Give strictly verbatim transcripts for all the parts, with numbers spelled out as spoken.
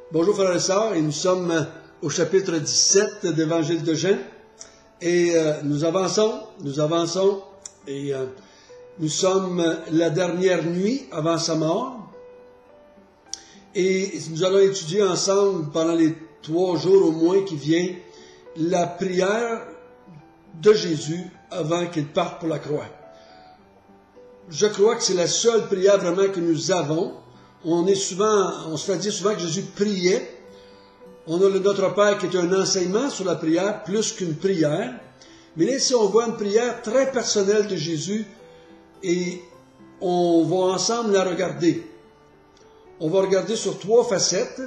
Bonjour frères et sœurs, et nous sommes au chapitre dix-sept de l'Évangile de Jean, et euh, nous avançons, nous avançons, et euh, nous sommes la dernière nuit avant sa mort, et nous allons étudier ensemble pendant les trois jours au moins qui viennent la prière de Jésus avant qu'il parte pour la croix. Je crois que c'est la seule prière vraiment que nous avons. On est souvent, on se fait dire souvent que Jésus priait. On a le Notre Père qui est un enseignement sur la prière plus qu'une prière. Mais là, ici, on voit une prière très personnelle de Jésus et on va ensemble la regarder. On va regarder sur trois facettes.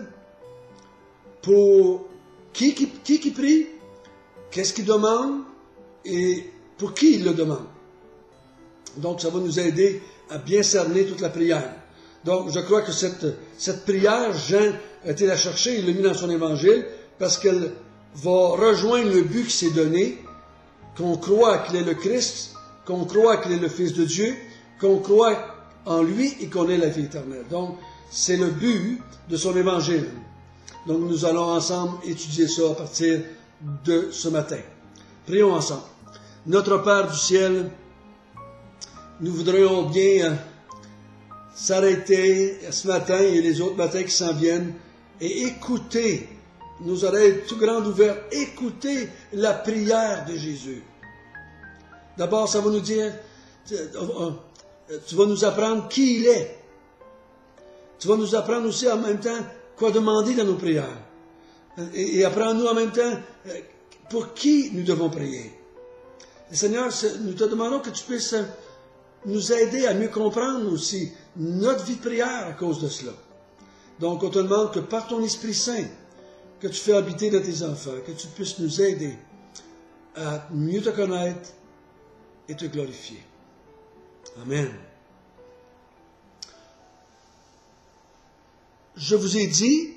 Pour qui qui, qui, qui prie, qu'est-ce qu'il demande et pour qui il le demande. Donc, ça va nous aider à bien cerner toute la prière. Donc, je crois que cette, cette prière, Jean a été la chercher, il l'a mis dans son évangile, parce qu'elle va rejoindre le but qui s'est donné, qu'on croit qu'il est le Christ, qu'on croit qu'il est le Fils de Dieu, qu'on croit en lui et qu'on ait la vie éternelle. Donc, c'est le but de son évangile. Donc, nous allons ensemble étudier ça à partir de ce matin. Prions ensemble. Notre Père du ciel, nous voudrions bien s'arrêter ce matin et les autres matins qui s'en viennent et écouter, nos oreilles tout grandes ouvertes, écouter la prière de Jésus. D'abord, ça va nous dire, tu, tu vas nous apprendre qui il est. Tu vas nous apprendre aussi en même temps quoi demander dans nos prières. Et, et apprends-nous en même temps pour qui nous devons prier. Et Seigneur, nous te demandons que tu puisses nous aider à mieux comprendre aussi notre vie de prière à cause de cela. Donc, on te demande que par ton Esprit Saint, que tu fais habiter de tes enfants, que tu puisses nous aider à mieux te connaître et te glorifier. Amen. Je vous ai dit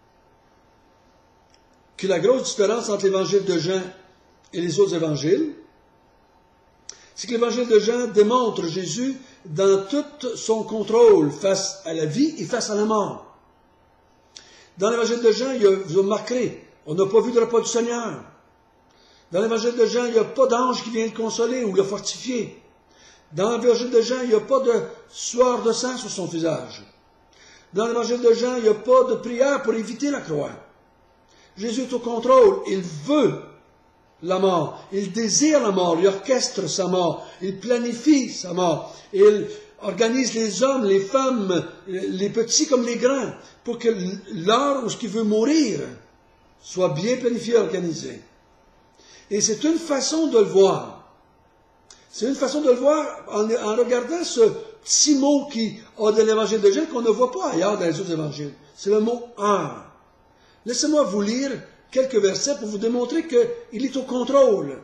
que la grosse différence entre l'évangile de Jean et les autres évangiles, c'est que l'évangile de Jean démontre Jésus dans tout son contrôle face à la vie et face à la mort. Dans l'évangile de Jean, il y a, vous remarquerez, on n'a pas vu de repas du Seigneur. Dans l'évangile de Jean, il n'y a pas d'ange qui vient le consoler ou le fortifier. Dans l'évangile de Jean, il n'y a pas de sueur de sang sur son visage. Dans l'évangile de Jean, il n'y a pas de prière pour éviter la croix. Jésus est au contrôle, il veut la mort, il désire la mort, il orchestre sa mort, il planifie sa mort, il organise les hommes, les femmes, les petits comme les grands, pour que l'heure où ce qu'il veut mourir soit bien planifié et organisé. Et c'est une façon de le voir. C'est une façon de le voir en, en regardant ce petit mot qui a de l'évangile de Jean qu'on ne voit pas ailleurs dans les autres évangiles. C'est le mot « heure ». Laissez-moi vous lire quelques versets pour vous démontrer qu'il est au contrôle.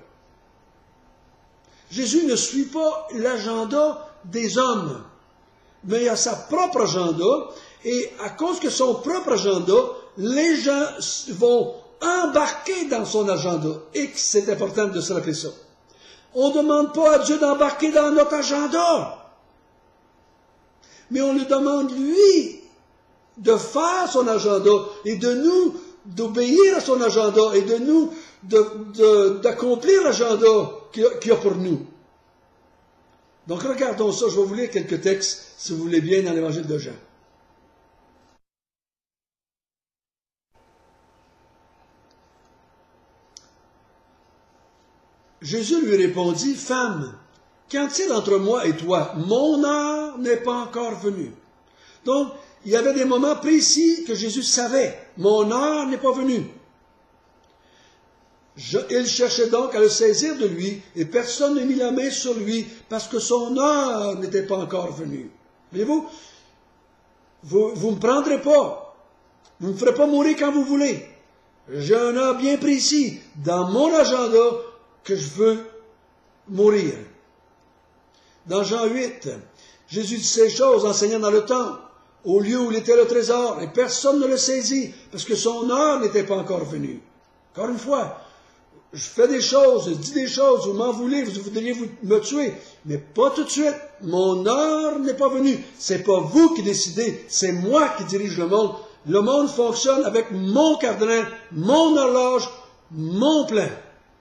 Jésus ne suit pas l'agenda des hommes, mais il a sa propre agenda, et à cause de son propre agenda, les gens vont embarquer dans son agenda, et c'est important de se rappeler ça. On ne demande pas à Dieu d'embarquer dans notre agenda, mais on lui demande, lui, de faire son agenda, et de nous d'obéir à son agenda et de nous, d'accomplir l'agenda qu'il y a pour nous. Donc regardons ça, je vais vous lire quelques textes, si vous voulez bien, dans l'évangile de Jean. Jésus lui répondit, « Femme, qu'en est-il entre moi et toi? Mon heure n'est pas encore venue. » Donc, il y avait des moments précis que Jésus savait. Mon heure n'est pas venue. Je, il cherchait donc à le saisir de lui, et personne ne mit la main sur lui, parce que son heure n'était pas encore venue. Voyez-vous, vous ne me prendrez pas. Vous ne me ferez pas mourir quand vous voulez. J'ai un heure bien précis, dans mon agenda, que je veux mourir. Dans Jean huit, Jésus dit ces choses, enseignant dans le temple, au lieu où il était le trésor, et personne ne le saisit, parce que son heure n'était pas encore venue. Encore une fois, je fais des choses, je dis des choses, vous m'en voulez, vous voudriez vous me tuer, mais pas tout de suite. Mon heure n'est pas venue. C'est pas vous qui décidez, c'est moi qui dirige le monde, Le monde fonctionne avec mon cadran, mon horloge, mon plan.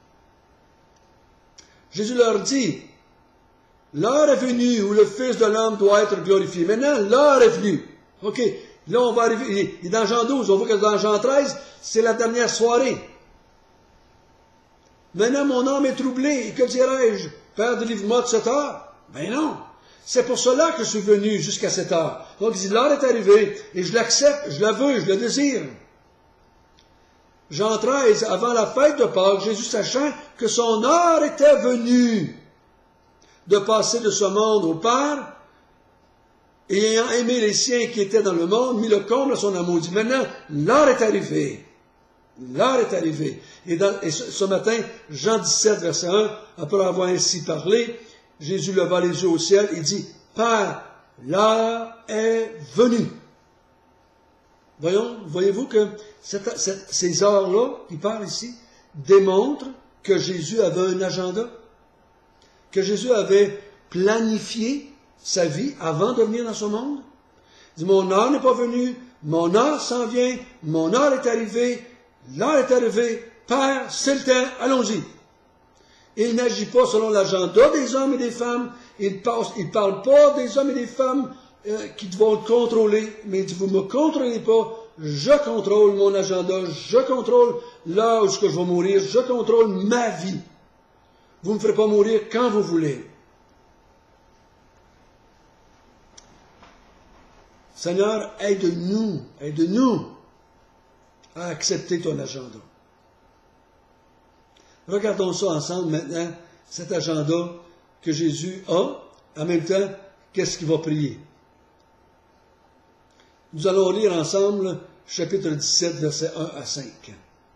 Jésus leur dit, l'heure est venue où le Fils de l'homme doit être glorifié. Maintenant, l'heure est venue. OK. Là, on va arriver. Et dans Jean douze, on voit que dans Jean treize, c'est la dernière soirée. Maintenant, mon âme est troublée. Et que dirais-je? Père, délivre-moi de cette heure. Ben non. C'est pour cela que je suis venu jusqu'à cette heure. Donc, il dit, l'heure est arrivée. Et je l'accepte, je la veux, je la désire. Jean treize, avant la fête de Pâques, Jésus, sachant que son heure était venue de passer de ce monde au Père, et ayant aimé les siens qui étaient dans le monde, mit le comble à son amour. Il dit, maintenant, l'heure est arrivée. L'heure est arrivée. Et, dans, et ce, ce matin, Jean dix-sept, verset un, après avoir ainsi parlé, Jésus leva les yeux au ciel et dit, Père, l'heure est venue. Voyons, voyez-vous que cette, cette, ces heures-là, il parle ici, démontrent que Jésus avait un agenda, que Jésus avait planifié sa vie avant de venir dans ce monde. Il dit, mon heure n'est pas venue, mon heure s'en vient, mon heure est arrivée, l'heure est arrivée, Père, c'est le temps, allons-y. Il n'agit pas selon l'agenda des hommes et des femmes, il ne parle pas des hommes et des femmes euh, qui vont le contrôler, mais il dit, vous ne me contrôlez pas, je contrôle mon agenda, je contrôle l'heure où je vais mourir, je contrôle ma vie. Vous ne me ferez pas mourir quand vous voulez. Seigneur, aide-nous, aide-nous à accepter ton agenda. Regardons ça ensemble maintenant, cet agenda que Jésus a. En même temps, qu'est-ce qu'il va prier? Nous allons lire ensemble chapitre dix-sept, versets un à cinq.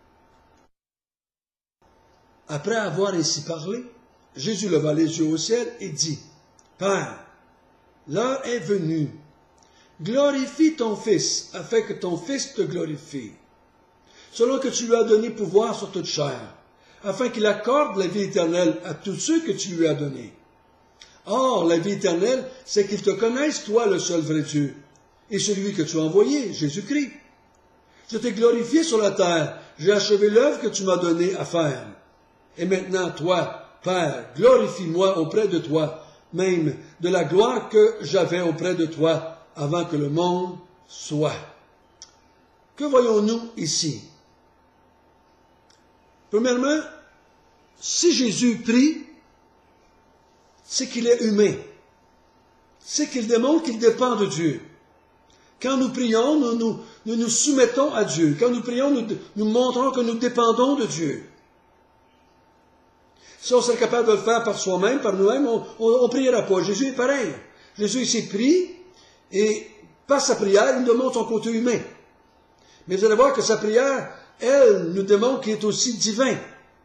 Après avoir ainsi parlé, Jésus leva les yeux au ciel et dit, Père, l'heure est venue. Glorifie ton Fils, afin que ton Fils te glorifie, selon que tu lui as donné pouvoir sur toute chair, afin qu'il accorde la vie éternelle à tous ceux que tu lui as donnés. Or, la vie éternelle, c'est qu'ils te connaissent, toi, le seul vrai Dieu, et celui que tu as envoyé, Jésus-Christ. Je t'ai glorifié sur la terre, j'ai achevé l'œuvre que tu m'as donnée à faire. Et maintenant, toi, Père, glorifie-moi auprès de toi, même de la gloire que j'avais auprès de toi, avant que le monde soit. Que voyons-nous ici? Premièrement, si Jésus prie, c'est qu'il est humain. C'est qu'il démontre qu'il dépend de Dieu. Quand nous prions, nous nous, nous nous soumettons à Dieu. Quand nous prions, nous, nous montrons que nous dépendons de Dieu. Si on serait capable de le faire par soi-même, par nous-mêmes, on ne priera pas. Jésus est pareil. Jésus ici prie, et par sa prière, il nous montre son côté humain. Mais vous allez voir que sa prière, elle, nous démontre qu'il est aussi divin.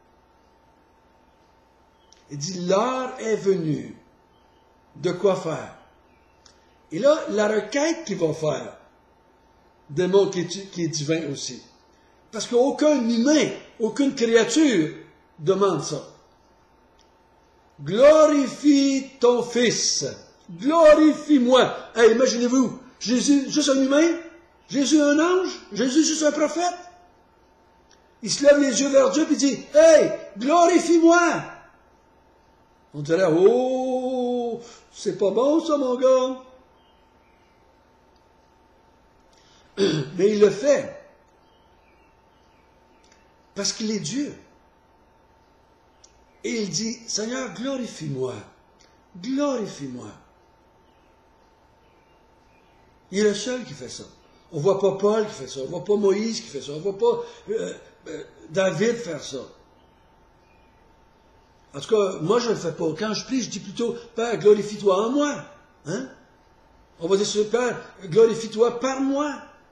Il dit, l'heure est venue. De quoi faire? Et là, la requête qu'il va faire démontre qu'il est, qu'il est divin aussi. Parce qu'aucun humain, aucune créature demande ça. Glorifie ton Fils. Glorifie-moi. Hey, imaginez-vous, Jésus, juste un humain, Jésus un ange, Jésus juste un prophète. Il se lève les yeux vers Dieu et dit, hey, glorifie-moi. On dirait, oh, c'est pas bon ça, mon gars. Mais il le fait. Parce qu'il est Dieu. Et il dit, Seigneur, glorifie-moi. Glorifie-moi. Il est le seul qui fait ça. On ne voit pas Paul qui fait ça. On ne voit pas Moïse qui fait ça. On ne voit pas euh, euh, David faire ça. En tout cas, moi, je ne le fais pas. Quand je prie, je dis plutôt, Père, glorifie-toi en moi. Hein? On va dire, Père, glorifie-toi par moi.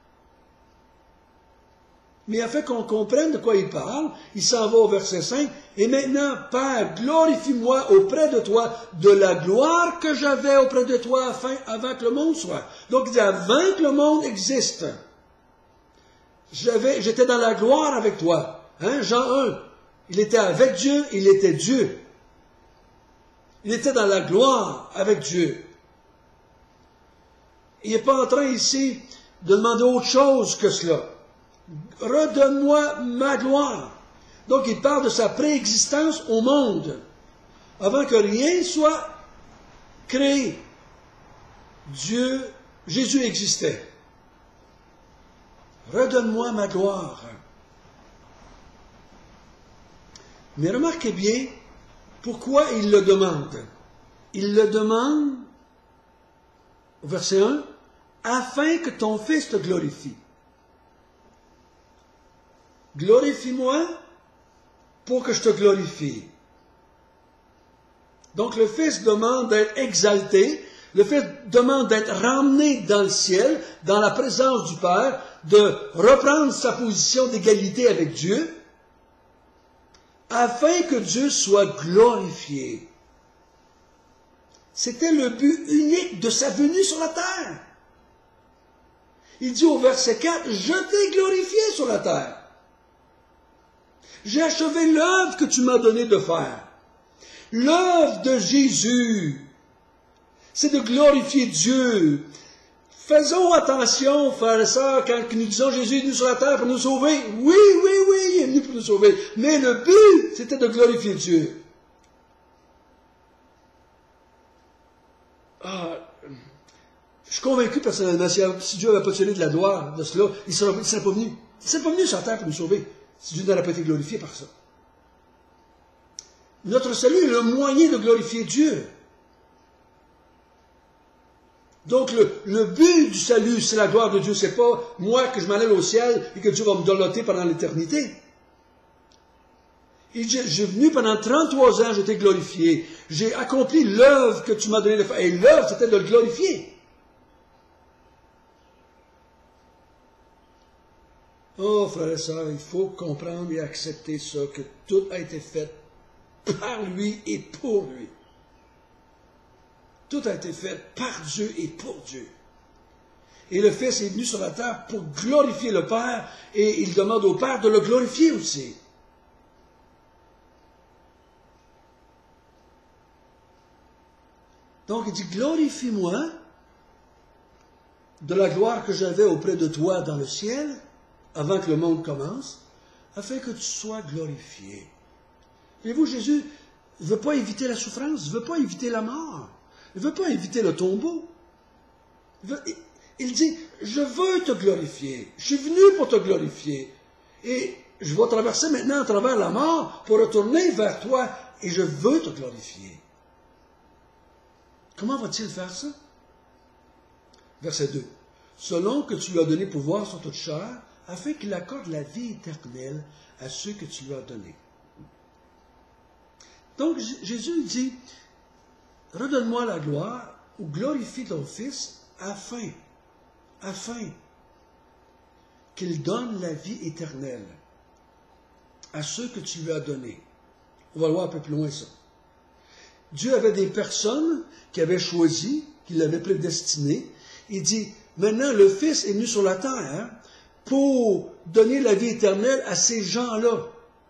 Mais afin qu'on comprenne de quoi il parle, il s'en va au verset cinq. Et maintenant, Père, glorifie-moi auprès de toi de la gloire que j'avais auprès de toi afin, avant que le monde soit. Donc, il dit, avant que le monde existe, j'avais, j'étais dans la gloire avec toi. Hein? Jean un. Il était avec Dieu, il était Dieu. Il était dans la gloire avec Dieu. Il n'est pas en train ici de demander autre chose que cela. Redonne-moi ma gloire. Donc il parle de sa préexistence au monde, avant que rien soit créé. Dieu, Jésus existait. Redonne-moi ma gloire. Mais remarquez bien pourquoi il le demande. Il le demande, au verset un, afin que ton Fils te glorifie. Glorifie-moi pour que je te glorifie. Donc le Fils demande d'être exalté, le Fils demande d'être ramené dans le ciel, dans la présence du Père, de reprendre sa position d'égalité avec Dieu, afin que Dieu soit glorifié. C'était le but unique de sa venue sur la terre. Il dit au verset quatre, « Je t'ai glorifié sur la terre. J'ai achevé l'œuvre que tu m'as donné de faire. » L'œuvre de Jésus, c'est de glorifier Dieu. Faisons attention, frères et sœurs, quand nous disons Jésus est venu sur la terre pour nous sauver. Oui, oui, oui, il est venu pour nous sauver. Mais le but, c'était de glorifier Dieu. Ah, je suis convaincu personnellement, si Dieu n'avait pas tiré de la gloire de cela, il ne serait, serait pas venu. Il ne serait pas venu sur la terre pour nous sauver, si Dieu n'aurait pas été glorifié par ça. Notre salut est le moyen de glorifier Dieu. Donc le, le but du salut, c'est la gloire de Dieu. C'est pas moi que je m'en aille au ciel et que Dieu va me doloter pendant l'éternité. Il dit, j'ai venu pendant trente-trois ans, j'étais glorifié. J'ai accompli l'œuvre que tu m'as donné de faire. Et l'œuvre, c'était de le glorifier. Oh, frères et sœurs, il faut comprendre et accepter ça, que tout a été fait par lui et pour lui. Tout a été fait par Dieu et pour Dieu. Et le Fils est venu sur la terre pour glorifier le Père, et il demande au Père de le glorifier aussi. Donc il dit, glorifie-moi de la gloire que j'avais auprès de toi dans le ciel, avant que le monde commence, afin que tu sois glorifié. Voyez-vous, Jésus ne veut pas éviter la souffrance, il ne veut pas éviter la mort, il ne veut pas éviter le tombeau. Il, veut, il, il dit, je veux te glorifier, je suis venu pour te glorifier, et je vais traverser maintenant à travers la mort pour retourner vers toi, et je veux te glorifier. Comment va-t-il faire ça? Verset deux. Selon que tu lui as donné pouvoir sur toute chair, afin qu'il accorde la vie éternelle à ceux que tu lui as donnés. Donc Jésus dit, redonne-moi la gloire, ou glorifie ton Fils, afin, afin qu'il donne la vie éternelle à ceux que tu lui as donnés. On va le voir un peu plus loin ça. Dieu avait des personnes qui avaient choisi, qui l'avaient prédestiné. Il dit, maintenant le Fils est venu sur la terre pour donner la vie éternelle à ces gens-là.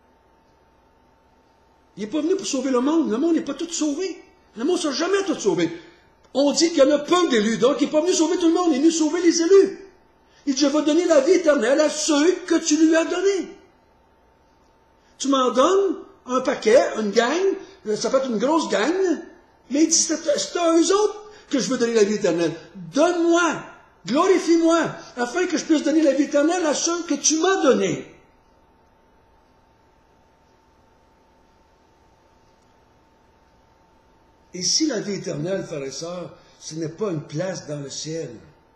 Il n'est pas venu pour sauver le monde. Le monde n'est pas tout sauvé. Le monde ne sera jamais tout sauvé. On dit qu'il y en a peu d'élus, donc il n'est pas venu sauver tout le monde, il est venu sauver les élus. Il dit, je vais donner la vie éternelle à ceux que tu lui as donnés. Tu m'en donnes un paquet, une gang, ça peut être une grosse gang, mais il dit, c'est à eux autres que je veux donner la vie éternelle. Donne-moi, glorifie-moi, afin que je puisse donner la vie éternelle à ceux que tu m'as donnés. Et si la vie éternelle, frères et sœurs, ce n'est pas une place dans le ciel.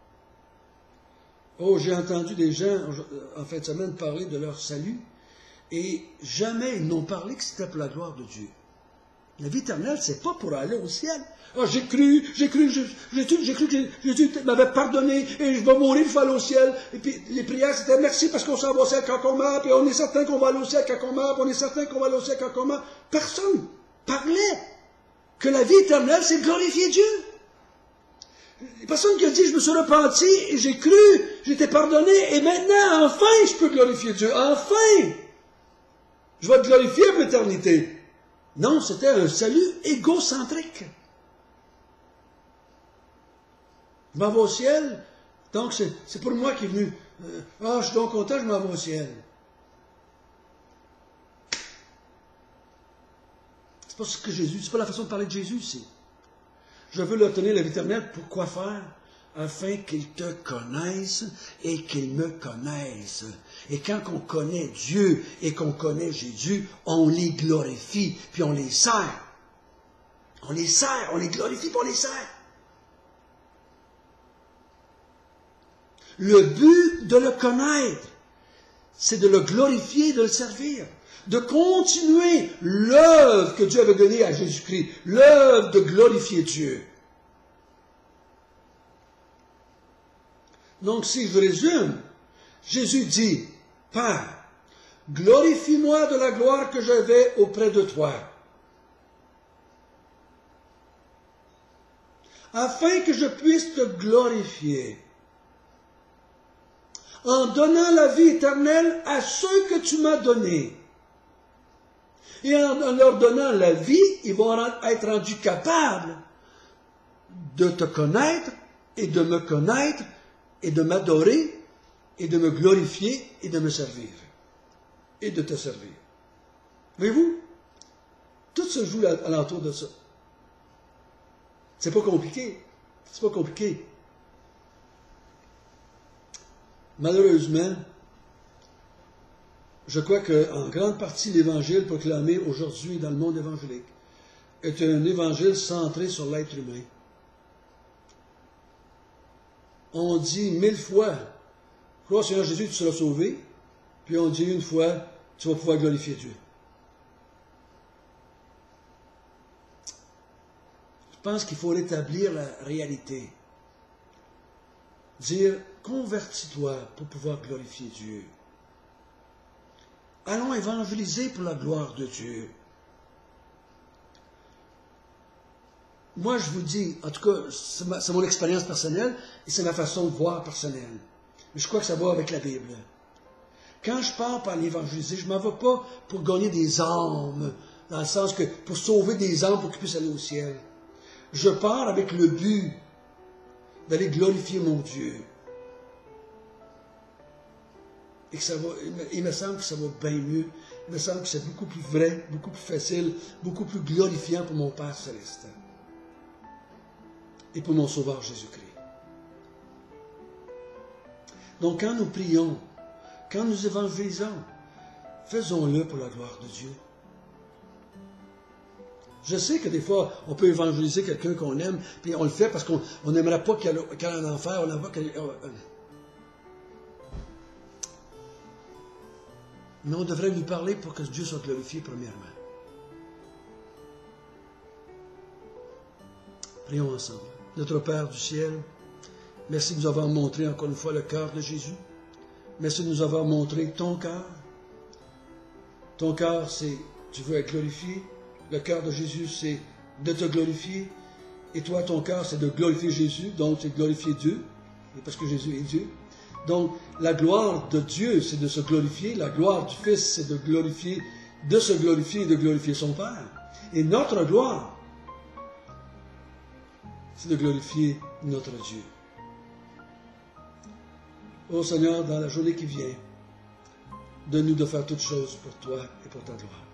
Oh, j'ai entendu des gens, en fin de semaine, parler de leur salut, et jamais ils n'ont parlé que c'était pour la gloire de Dieu. La vie éternelle, c'est pas pour aller au ciel. Ah, j'ai cru, j'ai cru, j'ai, j'ai, j'ai cru que Jésus m'avait pardonné, et je vais mourir, je vais aller au ciel. Et puis, les prières, c'était merci parce qu'on s'en va au ciel quand on meurt, puis on est certain qu'on va aller au ciel quand on meurt, puis on est certain qu'on va aller au ciel quand on meurt. Personne parlait que la vie éternelle, c'est glorifier Dieu. Personne qui a dit, je me suis repenti, et j'ai cru, j'étais pardonné, et maintenant, enfin, je peux glorifier Dieu. Enfin! Je vais te glorifier pour l'éternité. Non, c'était un salut égocentrique. Je m'en vais au ciel Donc, c'est pour moi qui est venu. Euh, ah, je suis donc content, je m'en vais au ciel. C'est pas ce que Jésus, c'est pas la façon de parler de Jésus ici. Je veux leur donner la vie éternelle. Pour quoi faire? Afin qu'ils te connaissent et qu'ils me connaissent. Et quand on connaît Dieu et qu'on connaît Jésus, on les glorifie, puis on les sert. On les sert, on les glorifie, puis on les sert. Le but de le connaître, c'est de le glorifier, de le servir, de continuer l'œuvre que Dieu avait donnée à Jésus-Christ, l'œuvre de glorifier Dieu. Donc, si je résume, Jésus dit, « Père, glorifie-moi de la gloire que j'avais auprès de toi, afin que je puisse te glorifier, en donnant la vie éternelle à ceux que tu m'as donnés. Et en leur donnant la vie, ils vont être rendus capables de te connaître et de me connaître et de m'adorer et de me glorifier et de me servir et de te servir. » Voyez-vous? Tout se joue alentour de ça. C'est pas compliqué. C'est pas compliqué. Malheureusement, je crois qu'en grande partie l'évangile proclamé aujourd'hui dans le monde évangélique est un évangile centré sur l'être humain. On dit mille fois, crois au Seigneur Jésus, tu seras sauvé, puis on dit une fois, tu vas pouvoir glorifier Dieu. Je pense qu'il faut rétablir la réalité. Dire, convertis-toi pour pouvoir glorifier Dieu. Allons évangéliser pour la gloire de Dieu. Moi, je vous dis, en tout cas, c'est mon expérience personnelle et c'est ma façon de voir personnelle. Mais je crois que ça va avec la Bible. Quand je pars par l'évangéliser, je ne m'en vais pas pour gagner des âmes, dans le sens que pour sauver des âmes pour qu'ils puissent aller au ciel. Je pars avec le but d'aller glorifier mon Dieu. Et que ça va, il me semble que ça va bien mieux. Il me semble que c'est beaucoup plus vrai, beaucoup plus facile, beaucoup plus glorifiant pour mon Père Céleste. Et pour mon Sauveur Jésus-Christ. Donc quand nous prions, quand nous évangélisons, faisons-le pour la gloire de Dieu. Je sais que des fois, on peut évangéliser quelqu'un qu'on aime, puis on le fait parce qu'on n'aimerait pas qu'elle aille en enfer, on n'aimerait pas qu'elle... Mais on devrait lui parler pour que Dieu soit glorifié premièrement. Prions ensemble. Notre Père du ciel, merci de nous avoir montré encore une fois le cœur de Jésus. Merci de nous avoir montré ton cœur. Ton cœur, c'est tu veux être glorifié. Le cœur de Jésus, c'est de te glorifier. Et toi, ton cœur, c'est de glorifier Jésus, donc c'est de glorifier Dieu, parce que Jésus est Dieu. Donc, la gloire de Dieu, c'est de se glorifier. La gloire du Fils, c'est de glorifier, de se glorifier et de glorifier son Père. Et notre gloire, c'est de glorifier notre Dieu. Ô Seigneur, dans la journée qui vient, donne-nous de faire toutes choses pour toi et pour ta gloire.